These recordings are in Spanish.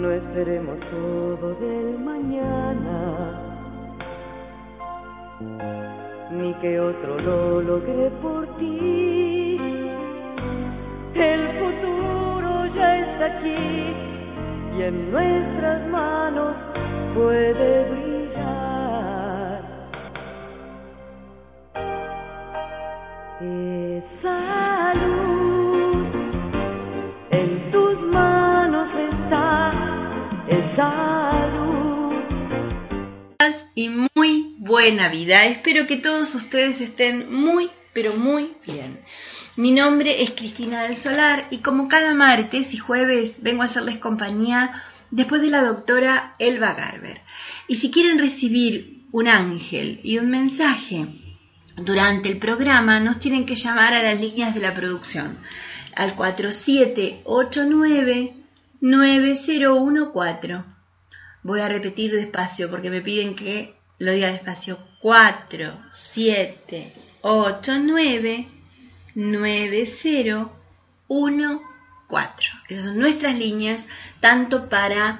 No esperemos todo del mañana, ni que otro lo logre por ti. El futuro ya está aquí y en nuestras manos puede brillar. Esa luz en tus manos está, esa luz. Y muy buena vida. Espero que todos ustedes estén muy, pero muy bien. Mi nombre es Cristina del Solar y como cada martes y jueves vengo a hacerles compañía después de la doctora Elba Garber. Y si quieren recibir un ángel y un mensaje durante el programa, nos tienen que llamar a las líneas de la producción al 4789-9014. Voy a repetir despacio porque me piden que lo diga despacio. 4789-9014. Esas son nuestras líneas, tanto para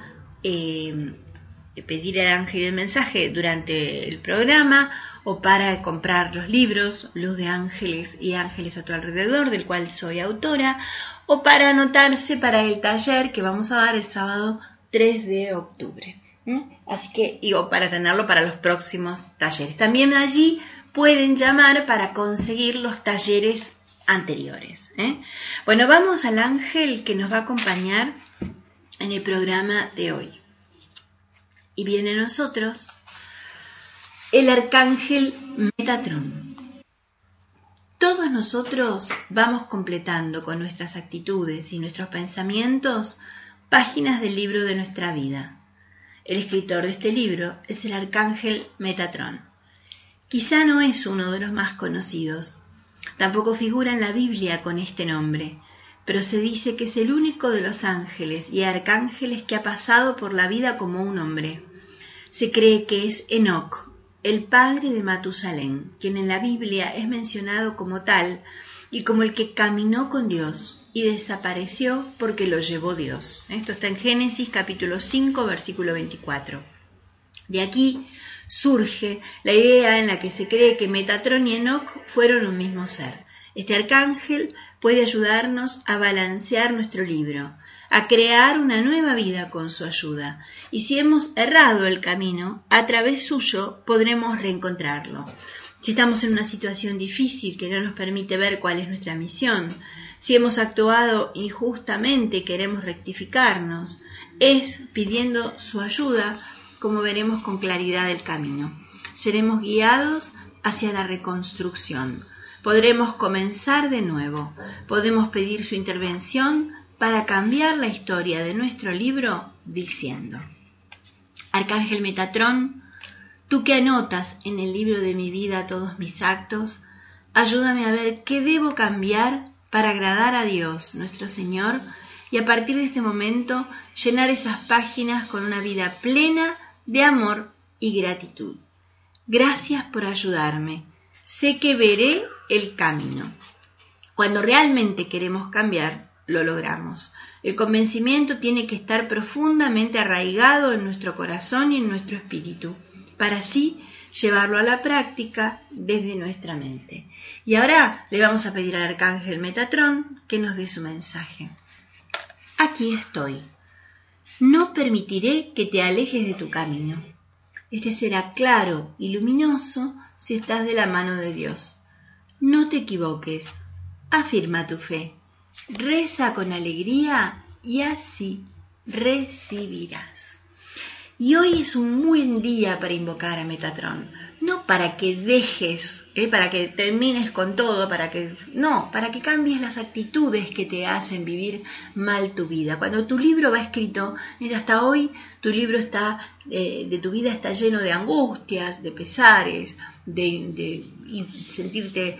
pedir al ángel el mensaje durante el programa o para comprar los libros Luz de Ángeles y Ángeles a tu alrededor, del cual soy autora, o para anotarse para el taller que vamos a dar el sábado 3 de octubre. Así que, para tenerlo para los próximos talleres. También allí pueden llamar para conseguir los talleres anteriores. Bueno, vamos al ángel que nos va a acompañar en el programa de hoy. Y viene a nosotros el arcángel Metatrón. Todos nosotros vamos completando con nuestras actitudes y nuestros pensamientos páginas del libro de nuestra vida. El escritor de este libro es el arcángel Metatrón. Quizá no es uno de los más conocidos, tampoco figura en la Biblia con este nombre, pero se dice que es el único de los ángeles y arcángeles que ha pasado por la vida como un hombre. Se cree que es Enoc, el padre de Matusalén, quien en la Biblia es mencionado como tal y como el que caminó con Dios y desapareció porque lo llevó Dios. Esto está en Génesis capítulo 5, versículo 24. De aquí surge la idea en la que se cree que Metatrón y Enoc fueron un mismo ser. Este arcángel puede ayudarnos a balancear nuestro libro, a crear una nueva vida con su ayuda. Y si hemos errado el camino, a través suyo podremos reencontrarlo. Si estamos en una situación difícil que no nos permite ver cuál es nuestra misión, si hemos actuado injustamente y queremos rectificarnos, es pidiendo su ayuda como veremos con claridad el camino. Seremos guiados hacia la reconstrucción. Podremos comenzar de nuevo. Podemos pedir su intervención para cambiar la historia de nuestro libro diciendo: Arcángel Metatrón, tú que anotas en el libro de mi vida todos mis actos, ayúdame a ver qué debo cambiar para agradar a Dios, nuestro Señor, y a partir de este momento llenar esas páginas con una vida plena de amor y gratitud. Gracias por ayudarme. Sé que veré el camino. Cuando realmente queremos cambiar, lo logramos. El convencimiento tiene que estar profundamente arraigado en nuestro corazón y en nuestro espíritu, para así llevarlo a la práctica desde nuestra mente. Y ahora le vamos a pedir al arcángel Metatrón que nos dé su mensaje. Aquí estoy. No permitiré que te alejes de tu camino. Este será claro y luminoso si estás de la mano de Dios. No te equivoques. Afirma tu fe. Reza con alegría y así recibirás. Y hoy es un buen día para invocar a Metatrón. No para que dejes, para que termines con todo, para que cambies las actitudes que te hacen vivir mal tu vida. Cuando tu libro va escrito, mira, hasta hoy tu libro está, de tu vida está lleno de angustias, de pesares, de sentirte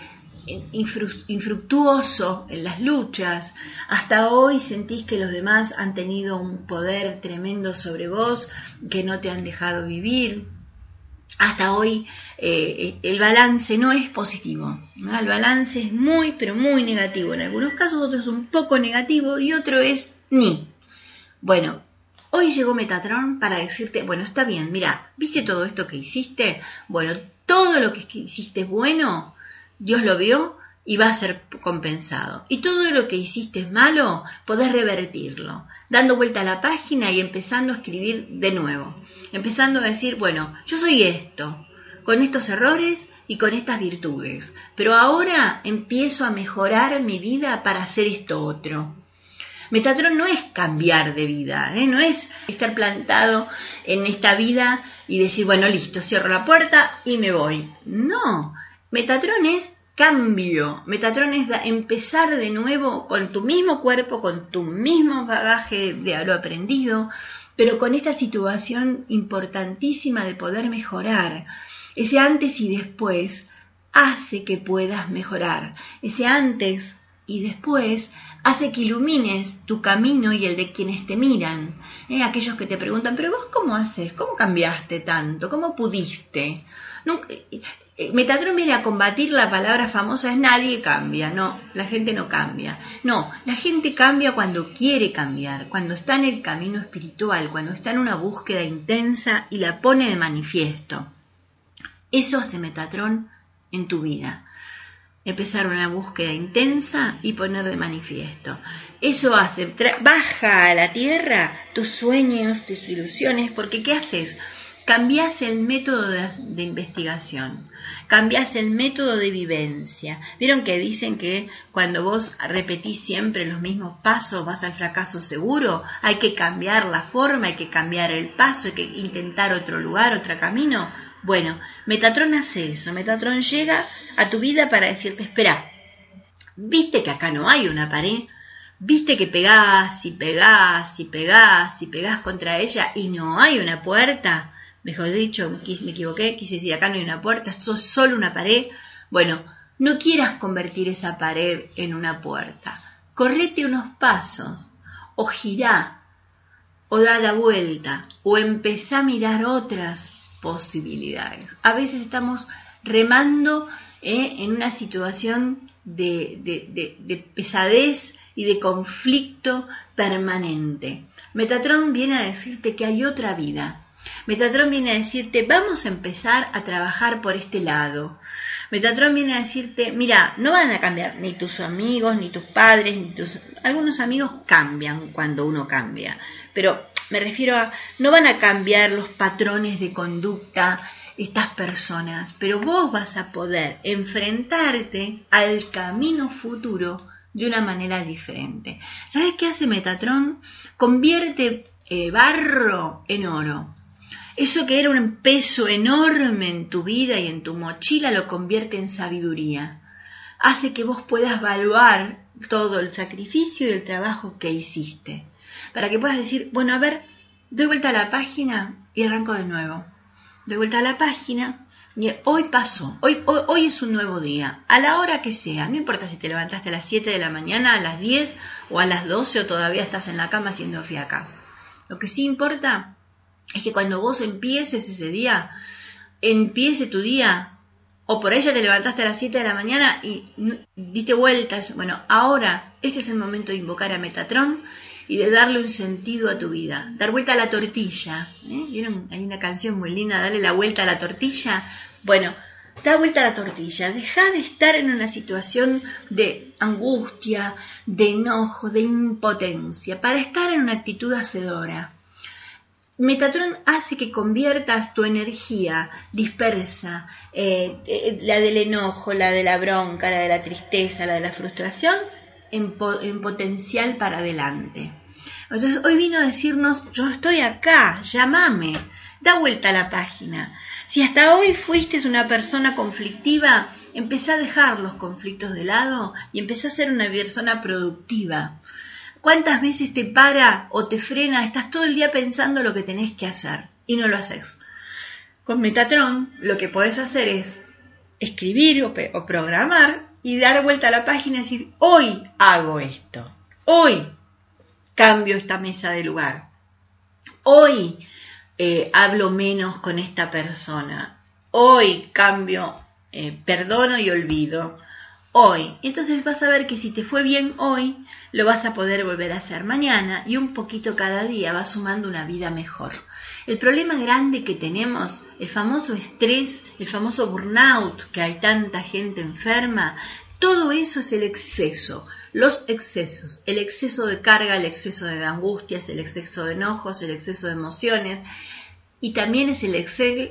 infructuoso en las luchas. Hasta hoy sentís que los demás han tenido un poder tremendo sobre vos, que no te han dejado vivir. Hasta hoy el balance no es positivo, ¿no? El balance es muy, pero muy negativo. En algunos casos otro es un poco negativo y otro es ni. Bueno, hoy llegó Metatron para decirte, bueno, está bien, mira, ¿viste todo esto que hiciste? Bueno, todo lo que hiciste es bueno, Dios lo vio y va a ser compensado. Y todo lo que hiciste es malo, podés revertirlo, dando vuelta a la página y empezando a escribir de nuevo. Empezando a decir, bueno, yo soy esto, con estos errores y con estas virtudes, pero ahora empiezo a mejorar mi vida para hacer esto otro. Metatron no es cambiar de vida, no es estar plantado en esta vida y decir, bueno, listo, cierro la puerta y me voy. No, Metatron es cambio. Metatron es empezar de nuevo con tu mismo cuerpo, con tu mismo bagaje de lo aprendido, pero con esta situación importantísima de poder mejorar. Ese antes y después hace que puedas mejorar. Ese antes y después hace que ilumines tu camino y el de quienes te miran. Aquellos que te preguntan, pero vos ¿cómo haces? ¿Cómo cambiaste tanto? ¿Cómo pudiste? Metatron viene a combatir la palabra famosa es nadie cambia. No, la gente no cambia. No, la gente cambia cuando quiere cambiar, cuando está en el camino espiritual, cuando está en una búsqueda intensa y la pone de manifiesto. Eso hace Metatron en tu vida. Empezar una búsqueda intensa y poner de manifiesto. Eso hace, baja a la tierra tus sueños, tus ilusiones, porque ¿qué haces? Cambiás el método de investigación, cambiás el método de vivencia. ¿Vieron que dicen que cuando vos repetís siempre los mismos pasos vas al fracaso seguro? Hay que cambiar la forma, hay que cambiar el paso, hay que intentar otro lugar, otro camino. Bueno, Metatron hace eso. Metatron llega a tu vida para decirte, espera, ¿viste que acá no hay una pared? ¿Viste que pegás y pegás y pegás y pegás contra ella y no hay una puerta? Mejor dicho, me equivoqué, quise decir, acá no hay una puerta, sos solo una pared. Bueno, no quieras convertir esa pared en una puerta. Correte unos pasos, o girá, o da la vuelta, o empezá a mirar otras posibilidades. A veces estamos remando en una situación de pesadez y de conflicto permanente. Metatron viene a decirte que hay otra vida. Metatron viene a decirte, vamos a empezar a trabajar por este lado. Metatron viene a decirte, mira, no van a cambiar ni tus amigos, ni tus padres, algunos amigos cambian cuando uno cambia, pero me refiero a, no van a cambiar los patrones de conducta estas personas, pero vos vas a poder enfrentarte al camino futuro de una manera diferente. ¿Sabes qué hace Metatron? Convierte barro en oro. Eso que era un peso enorme en tu vida y en tu mochila lo convierte en sabiduría. Hace que vos puedas evaluar todo el sacrificio y el trabajo que hiciste. Para que puedas decir, bueno, a ver, doy vuelta a la página y arranco de nuevo. Doy vuelta a la página y hoy pasó, hoy es un nuevo día, a la hora que sea. No importa si te levantaste a las 7 de la mañana, a las 10 o a las 12 o todavía estás en la cama haciendo fiaca. Lo que sí importa es que cuando vos empieces ese día, empiece tu día, o por ahí ya te levantaste a las 7 de la mañana y diste vueltas. Bueno, ahora este es el momento de invocar a Metatron y de darle un sentido a tu vida. Dar vuelta a la tortilla. ¿Vieron? Hay una canción muy linda, darle la vuelta a la tortilla. Bueno, da vuelta a la tortilla. Deja de estar en una situación de angustia, de enojo, de impotencia, para estar en una actitud hacedora. Metatron hace que conviertas tu energía dispersa, la del enojo, la de la bronca, la de la tristeza, la de la frustración, en potencial para adelante. Entonces hoy vino a decirnos, yo estoy acá, llámame, da vuelta a la página. Si hasta hoy fuiste una persona conflictiva, empezá a dejar los conflictos de lado y empezá a ser una persona productiva. ¿Cuántas veces te para o te frena? Estás todo el día pensando lo que tenés que hacer y no lo haces. Con Metatron lo que podés hacer es escribir o programar y dar vuelta a la página y decir, hoy hago esto, hoy cambio esta mesa de lugar, hoy hablo menos con esta persona, hoy cambio, perdono y olvido, hoy. Entonces vas a ver que si te fue bien hoy, lo vas a poder volver a hacer mañana y un poquito cada día vas sumando una vida mejor. El problema grande que tenemos, el famoso estrés, el famoso burnout, que hay tanta gente enferma, todo eso es el exceso, los excesos, el exceso de carga, el exceso de angustias, el exceso de enojos, el exceso de emociones, y también es el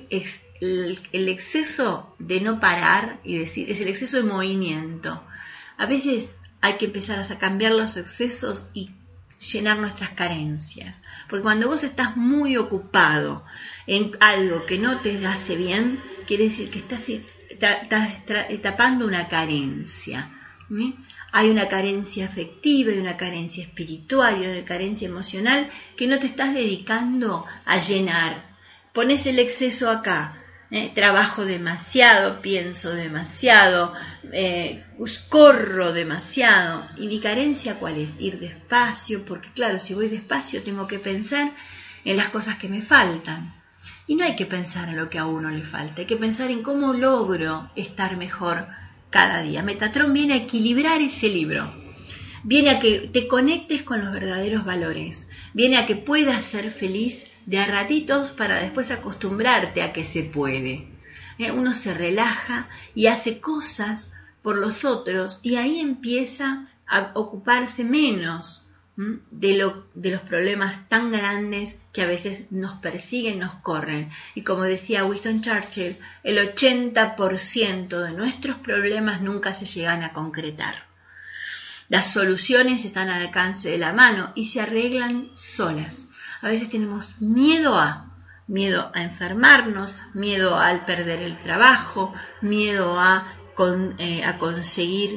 exceso de no parar y decir, es el exceso de movimiento. A veces hay que empezar a cambiar los excesos y llenar nuestras carencias, porque cuando vos estás muy ocupado en algo que no te hace bien, quiere decir que estás tapando una carencia. Hay una carencia afectiva, hay una carencia espiritual, hay una carencia emocional que no te estás dedicando a llenar. Pones el exceso acá, trabajo demasiado, pienso demasiado, corro demasiado. ¿Y mi carencia cuál es? Ir despacio, porque claro, si voy despacio tengo que pensar en las cosas que me faltan. Y no hay que pensar en lo que a uno le falta, hay que pensar en cómo logro estar mejor cada día. Metatron viene a equilibrar ese libro, viene a que te conectes con los verdaderos valores, viene a que puedas ser feliz de a ratitos para después acostumbrarte a que se puede. Uno se relaja y hace cosas por los otros y ahí empieza a ocuparse menos de los problemas tan grandes que a veces nos persiguen, nos corren. Y como decía Winston Churchill, el 80% de nuestros problemas nunca se llegan a concretar. Las soluciones están al alcance de la mano y se arreglan solas. A veces tenemos miedo a enfermarnos, miedo al perder el trabajo, miedo a conseguir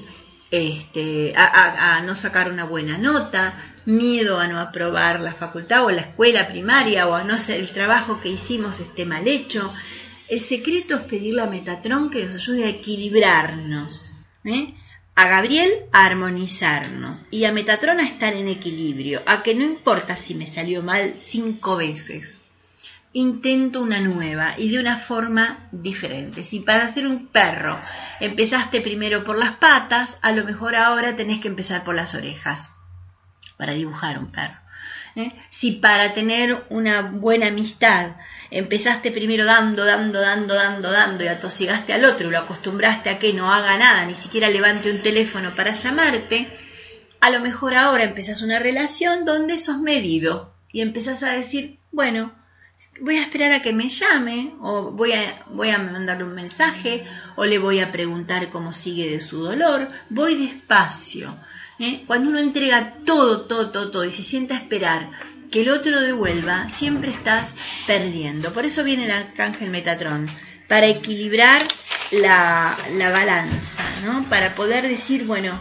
a no sacar una buena nota, miedo a no aprobar la facultad o la escuela primaria o a no hacer el trabajo que hicimos esté mal hecho. El secreto es pedirle a Metatron que nos ayude a equilibrarnos, a Gabriel a armonizarnos y a Metatron a estar en equilibrio, a que no importa si me salió mal 5 veces. Intento una nueva y de una forma diferente. Si para hacer un perro empezaste primero por las patas, a lo mejor ahora tenés que empezar por las orejas para dibujar un perro. Si para tener una buena amistad empezaste primero dando y atosigaste al otro y lo acostumbraste a que no haga nada, ni siquiera levante un teléfono para llamarte, a lo mejor ahora empezás una relación donde sos medido y empezás a decir, bueno, voy a esperar a que me llame, o voy a mandarle un mensaje, o le voy a preguntar cómo sigue de su dolor. Voy despacio. Cuando uno entrega todo y se sienta a esperar que el otro devuelva, siempre estás perdiendo. Por eso viene el arcángel Metatron, para equilibrar la balanza, ¿no? Para poder decir, bueno,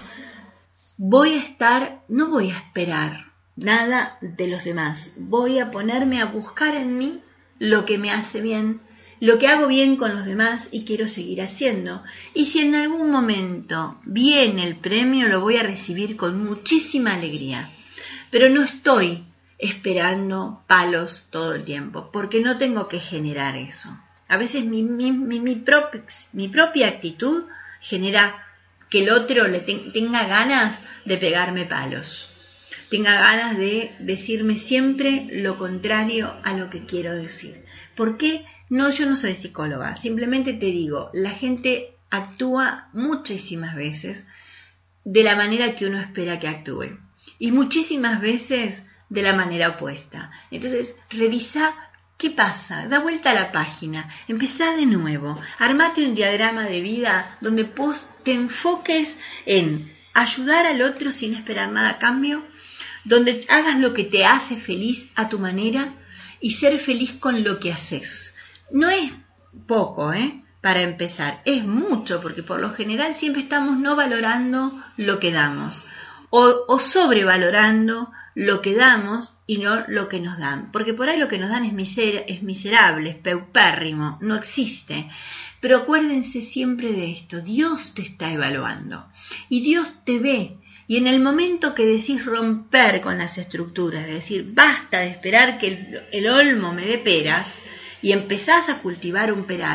no voy a esperar nada de los demás. Voy a ponerme a buscar en mí lo que me hace bien, lo que hago bien con los demás y quiero seguir haciendo. Y si en algún momento viene el premio, lo voy a recibir con muchísima alegría. Pero no estoy esperando palos todo el tiempo, porque no tengo que generar eso. A veces mi propia actitud genera que el otro tenga ganas de pegarme palos. Tenga ganas de decirme siempre lo contrario a lo que quiero decir. ¿Por qué? No, yo no soy psicóloga. Simplemente te digo, la gente actúa muchísimas veces de la manera que uno espera que actúe. Y muchísimas veces de la manera opuesta. Entonces, revisa qué pasa, da vuelta a la página, empezá de nuevo, armate un diagrama de vida donde vos te enfoques en ayudar al otro sin esperar nada a cambio, donde hagas lo que te hace feliz a tu manera y ser feliz con lo que haces. No es poco, para empezar, es mucho, porque por lo general siempre estamos no valorando lo que damos o sobrevalorando lo que damos y no lo que nos dan, porque por ahí lo que nos dan es miserable, es paupérrimo, no existe. Pero acuérdense siempre de esto, Dios te está evaluando y Dios te ve. Y en el momento que decís romper con las estructuras, de decir basta de esperar que el olmo me dé peras y empezás a cultivar un peral,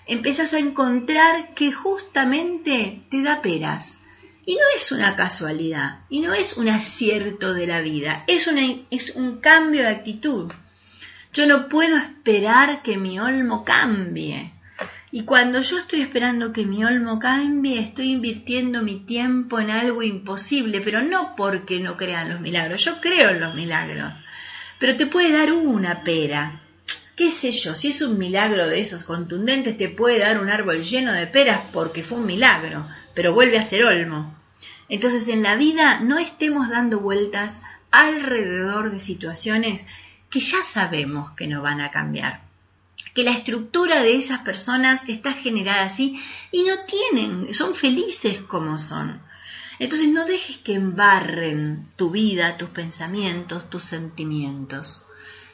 empezás a encontrar que justamente te da peras. Y no es una casualidad, y no es un acierto de la vida, es un cambio de actitud. Yo no puedo esperar que mi olmo cambie. Y cuando yo estoy esperando que mi olmo cambie, estoy invirtiendo mi tiempo en algo imposible, pero no porque no crean los milagros. Yo creo en los milagros, pero te puede dar una pera. ¿Qué sé yo? Si es un milagro de esos contundentes, te puede dar un árbol lleno de peras porque fue un milagro, pero vuelve a ser olmo. Entonces, en la vida no estemos dando vueltas alrededor de situaciones que ya sabemos que no van a cambiar, que la estructura de esas personas está generada así y son felices como son. Entonces, no dejes que embarren tu vida, tus pensamientos, tus sentimientos.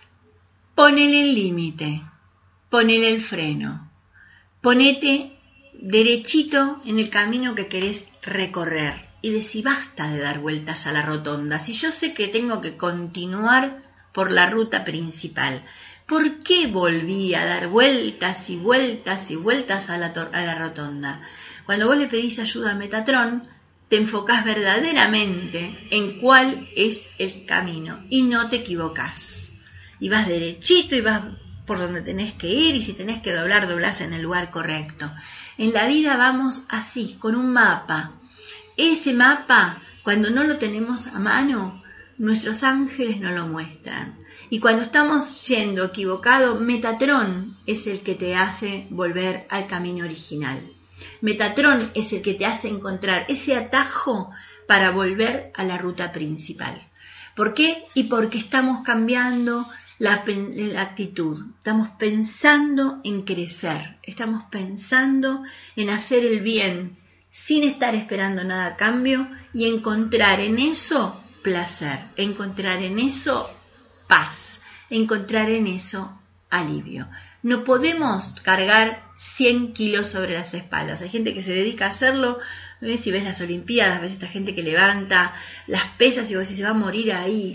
Ponele el límite, ponele el freno, ponete derechito en el camino que querés recorrer y decí basta de dar vueltas a la rotonda. Si yo sé que tengo que continuar por la ruta principal, ¿por qué volví a dar vueltas y vueltas y vueltas a la rotonda? Cuando vos le pedís ayuda a Metatron, te enfocás verdaderamente en cuál es el camino y no te equivocás. Y vas derechito y vas por donde tenés que ir, y si tenés que doblar, doblás en el lugar correcto. En la vida vamos así, con un mapa. Ese mapa, cuando no lo tenemos a mano, nuestros ángeles nos lo muestran. Y cuando estamos yendo equivocado, Metatron es el que te hace volver al camino original. Metatron es el que te hace encontrar ese atajo para volver a la ruta principal. ¿Por qué? Y porque estamos cambiando la actitud, estamos pensando en crecer, estamos pensando en hacer el bien sin estar esperando nada a cambio y encontrar en eso placer, encontrar en eso paz, encontrar en eso alivio. No podemos cargar 100 kilos sobre las espaldas. Hay gente que se dedica a hacerlo. Si ves las Olimpiadas, ves esta gente que levanta las pesas y vos decís, se va a morir ahí,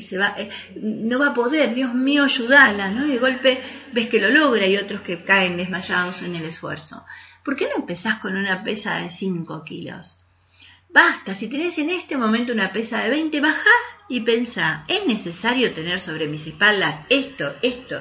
no va a poder, Dios mío, ayúdala, ¿no? Y de golpe ves que lo logra y otros que caen desmayados en el esfuerzo. ¿Por qué no empezás con una pesa de 5 kilos? Basta, si tenés en este momento una pesa de 20, bajá y pensá, ¿es necesario tener sobre mis espaldas esto?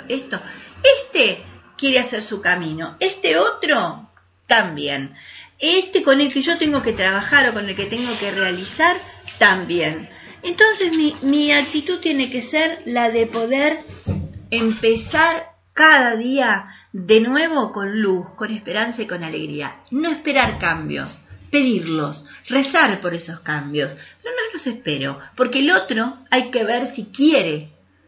Este quiere hacer su camino, este otro también. Este con el que yo tengo que trabajar o con el que tengo que realizar, también. Entonces mi actitud tiene que ser la de poder empezar cada día de nuevo con luz, con esperanza y con alegría. No esperar cambios, pedirlos, rezar por esos cambios. Pero no los espero, porque el otro hay que ver si quiere.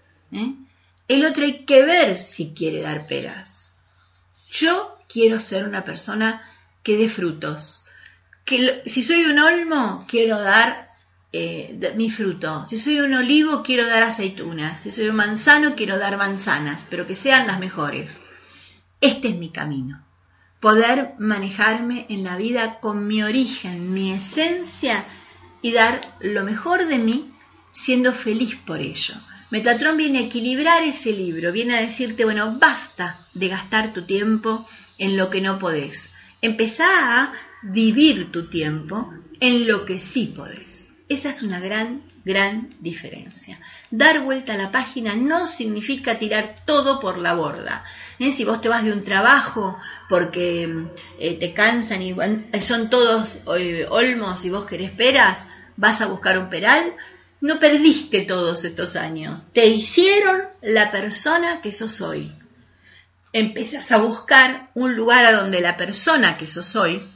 El otro hay que ver si quiere dar peras. Yo quiero ser una persona que dé frutos. Si soy un olmo, quiero dar mi fruto. Si soy un olivo, quiero dar aceitunas. Si soy un manzano, quiero dar manzanas, pero que sean las mejores. Este es mi camino. Poder manejarme en la vida con mi origen, mi esencia, y dar lo mejor de mí, siendo feliz por ello. Metatron viene a equilibrar ese libro, viene a decirte, bueno, basta de gastar tu tiempo en lo que no podés. Empezá a vivir tu tiempo en lo que sí podés. Esa es una gran diferencia. Dar vuelta a la página no significa tirar todo por la borda. Si vos te vas de un trabajo porque te cansan y son todos olmos y vos querés peras, vas a buscar un peral, no perdiste todos estos años. Te hicieron la persona que sos hoy. Empezás a buscar un lugar a donde la persona que sos hoy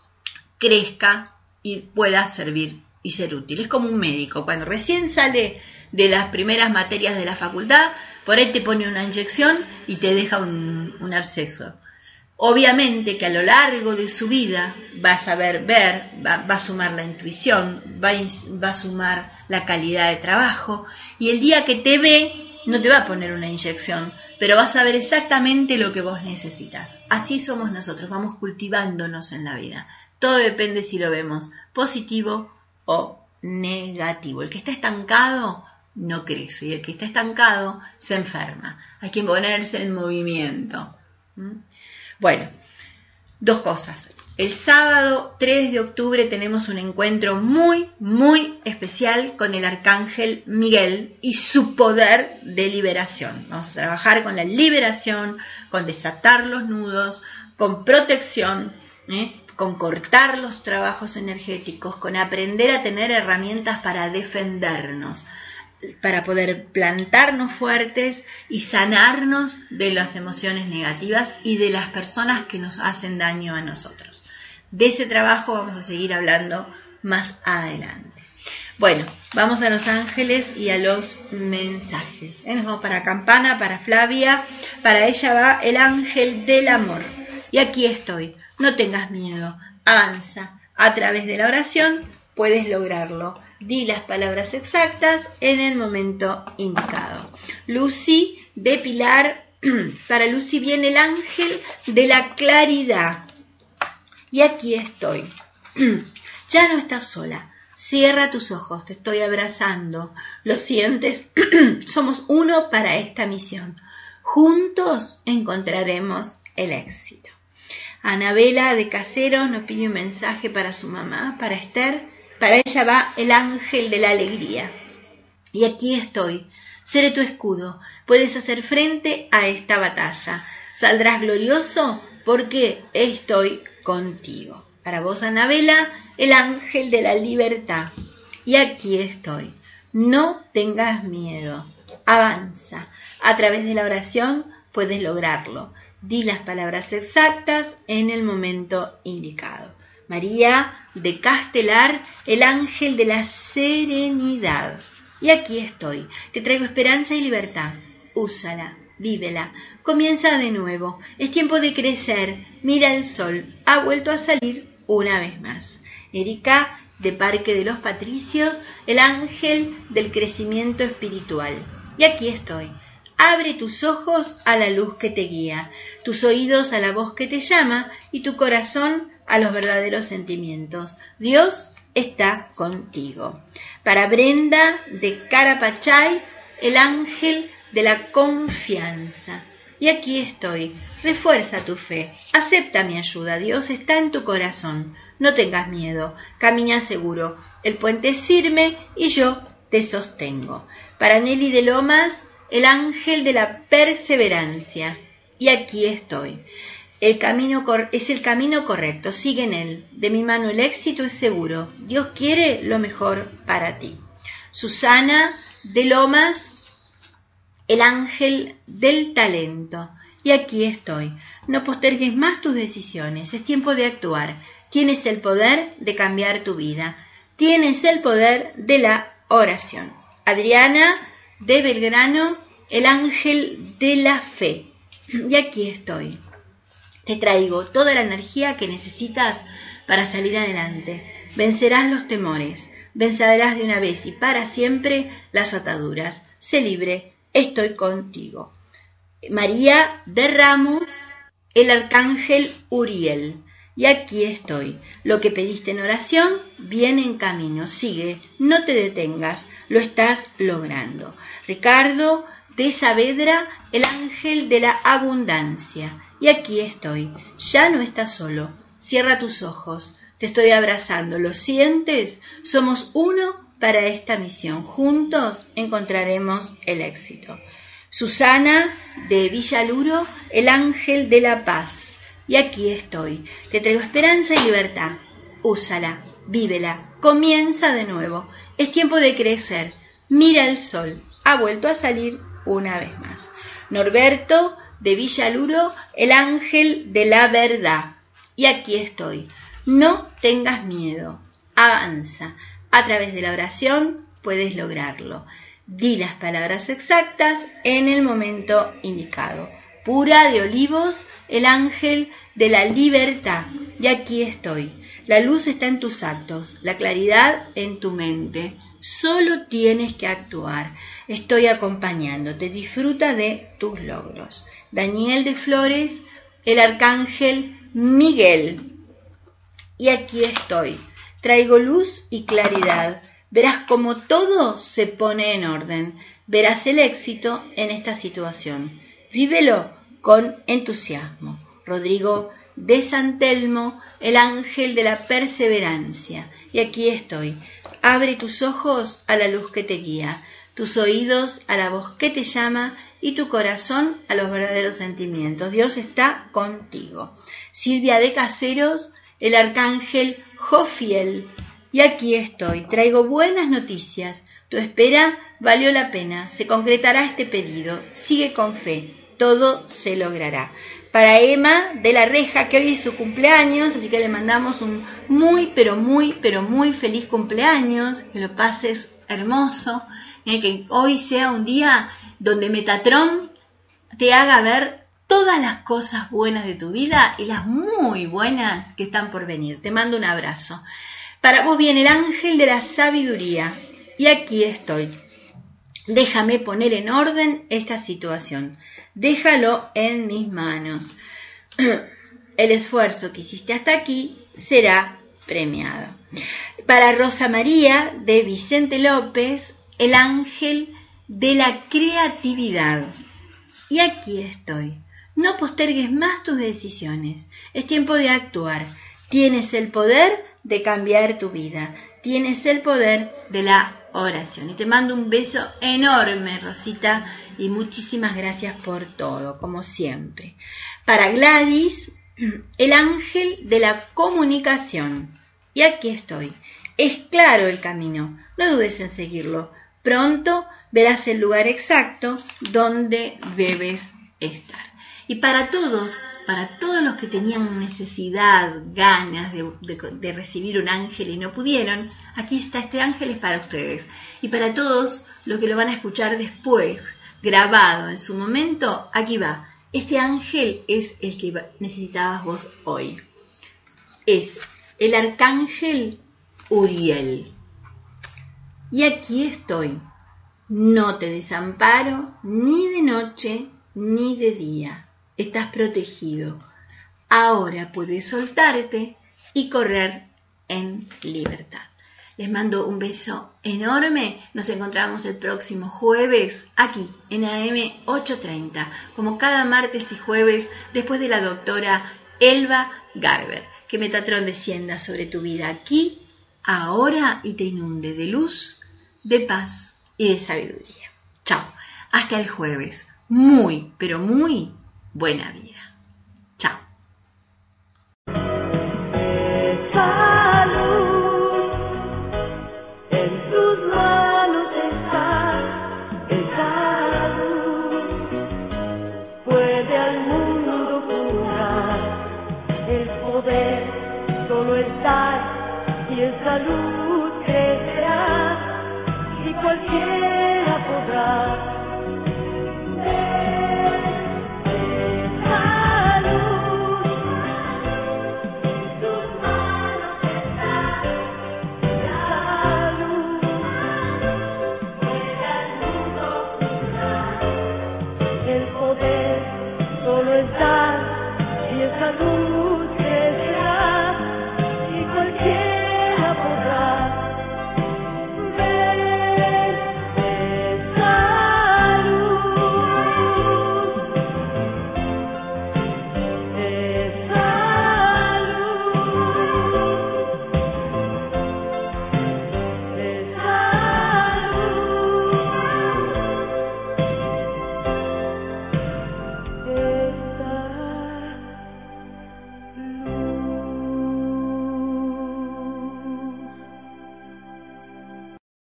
crezca y pueda servir y ser útil. Es como un médico. Cuando recién sale de las primeras materias de la facultad, por ahí te pone una inyección y te deja un absceso. Obviamente que a lo largo de su vida va a saber ver, va a sumar la intuición, va a sumar la calidad de trabajo, y el día que te ve no te va a poner una inyección, pero vas a saber exactamente lo que vos necesitas. Así somos nosotros, vamos cultivándonos en la vida. Todo depende si lo vemos positivo o negativo. El que está estancado no crece, y el que está estancado se enferma. Hay que ponerse en movimiento. Bueno, Dos cosas. El sábado 3 de octubre tenemos un encuentro muy, muy especial con el Arcángel Miguel y su poder de liberación. Vamos a trabajar con la liberación, con desatar los nudos, con protección, con cortar los trabajos energéticos, con aprender a tener herramientas para defendernos, para poder plantarnos fuertes y sanarnos de las emociones negativas y de las personas que nos hacen daño a nosotros. De ese trabajo vamos a seguir hablando más adelante. Bueno, vamos a los ángeles y a los mensajes. Nos vamos para Campana, para Flavia. Para ella va el ángel del amor. Y aquí estoy. No tengas miedo. Avanza. A través de la oración puedes lograrlo. Di las palabras exactas en el momento indicado. Lucy de Pilar. Para Lucy viene el ángel de la claridad. Y aquí estoy. Ya no estás sola. Cierra tus ojos, te estoy abrazando. ¿Lo sientes? Somos uno para esta misión. Juntos encontraremos el éxito. Anabela de Caseros nos pide un mensaje para su mamá, para Esther. Para ella va el ángel de la alegría. Y aquí estoy. Seré tu escudo. Puedes hacer frente a esta batalla. Saldrás glorioso porque estoy contigo. Para vos, Anabela, el ángel de la libertad. Y aquí estoy. No tengas miedo. Avanza. A través de la oración puedes lograrlo. Di las palabras exactas en el momento indicado. María de Castelar, el ángel de la serenidad. Y aquí estoy. Te traigo esperanza y libertad. Úsala. Vívela. Comienza de nuevo. Es tiempo de crecer. Mira el sol. Ha vuelto a salir una vez más. Erika, de Parque de los Patricios, el ángel del crecimiento espiritual. Y aquí estoy. Abre tus ojos a la luz que te guía, tus oídos a la voz que te llama y tu corazón a los verdaderos sentimientos. Dios está contigo. Para Brenda, de Carapachay, el ángel de la confianza. Y aquí estoy. Refuerza tu fe. Acepta mi ayuda. Dios está en tu corazón. No tengas miedo. Camina seguro. El puente es firme y yo te sostengo. Para Nelly de Lomas, el ángel de la perseverancia. Y aquí estoy. Es el camino correcto. Sigue en él. De mi mano el éxito es seguro. Dios quiere lo mejor para ti. Susana de Lomas, el ángel del talento. Y aquí estoy. No postergues más tus decisiones. Es tiempo de actuar. Tienes el poder de cambiar tu vida. Tienes el poder de la oración. Adriana de Belgrano, el ángel de la fe. Y aquí estoy. Te traigo toda la energía que necesitas para salir adelante. Vencerás los temores. Vencerás de una vez y para siempre las ataduras. Sé libre. Estoy contigo. María de Ramos, el arcángel Uriel. Y aquí estoy. Lo que pediste en oración viene en camino. Sigue, no te detengas. Lo estás logrando. Ricardo de Saavedra, el ángel de la abundancia. Y aquí estoy. Ya no estás solo. Cierra tus ojos. Te estoy abrazando. ¿Lo sientes? Somos uno para esta misión. Juntos encontraremos el éxito. Susana de Villaluro, el ángel de la paz. Y aquí estoy. Te traigo esperanza y libertad. Úsala, vívela, comienza de nuevo. Es tiempo de crecer. Mira el sol. Ha vuelto a salir una vez más. Norberto de Villaluro, el ángel de la verdad. Y aquí estoy. No tengas miedo. Avanza. A través de la oración puedes lograrlo. Di las palabras exactas en el momento indicado. Pura de Olivos, el ángel de la libertad. Y aquí estoy. La luz está en tus actos, la claridad en tu mente. Solo tienes que actuar. Estoy acompañándote. Disfruta de tus logros. Daniel de Flores, el arcángel Miguel. Y aquí estoy. Traigo luz y claridad. Verás cómo todo se pone en orden. Verás el éxito en esta situación. Vívelo con entusiasmo. Rodrigo de San Telmo, el ángel de la perseverancia. Y aquí estoy. Abre tus ojos a la luz que te guía, tus oídos a la voz que te llama y tu corazón a los verdaderos sentimientos. Dios está contigo. Silvia de Caseros, el arcángel Jofiel. Y aquí estoy. Traigo buenas noticias. Tu espera valió la pena. Se concretará este pedido. Sigue con fe. Todo se logrará. Para Emma de la Reja, que hoy es su cumpleaños, así que le mandamos un muy, pero muy feliz cumpleaños, que lo pases hermoso, que hoy sea un día donde Metatron te haga ver todas las cosas buenas de tu vida y las muy buenas que están por venir. Te mando un abrazo. Para vos viene el ángel de la sabiduría, y aquí estoy. Déjame poner en orden esta situación. Déjalo en mis manos. El esfuerzo que hiciste hasta aquí será premiado. Para Rosa María de Vicente López, el ángel de la creatividad. Y aquí estoy. No postergues más tus decisiones. Es tiempo de actuar. Tienes el poder de cambiar tu vida. Tienes el poder de la oración. Y te mando un beso enorme, Rosita, y muchísimas gracias por todo, como siempre. Para Gladys, el ángel de la comunicación. Y aquí estoy. Es claro el camino, no dudes en seguirlo. Pronto verás el lugar exacto donde debes estar. Y para todos los que tenían necesidad, ganas de recibir un ángel y no pudieron, aquí está, este ángel es para ustedes. Y para todos los que lo van a escuchar después, grabado en su momento, aquí va. Este ángel es el que necesitabas vos hoy. Es el arcángel Uriel. Y aquí estoy. No te desamparo ni de noche ni de día. Estás protegido. Ahora puedes soltarte y correr en libertad. Les mando un beso enorme. Nos encontramos el próximo jueves aquí en AM 830, como cada martes y jueves, después de la doctora Elba Garber. Que Metatron descienda sobre tu vida aquí, ahora, y te inunde de luz, de paz y de sabiduría. Chao. Hasta el jueves. Muy, pero muy buena vida. Chao. Esa luz en tus manos está, esa luz puede al mundo curar. El poder solo está y esa luz crecerá y cualquiera podrá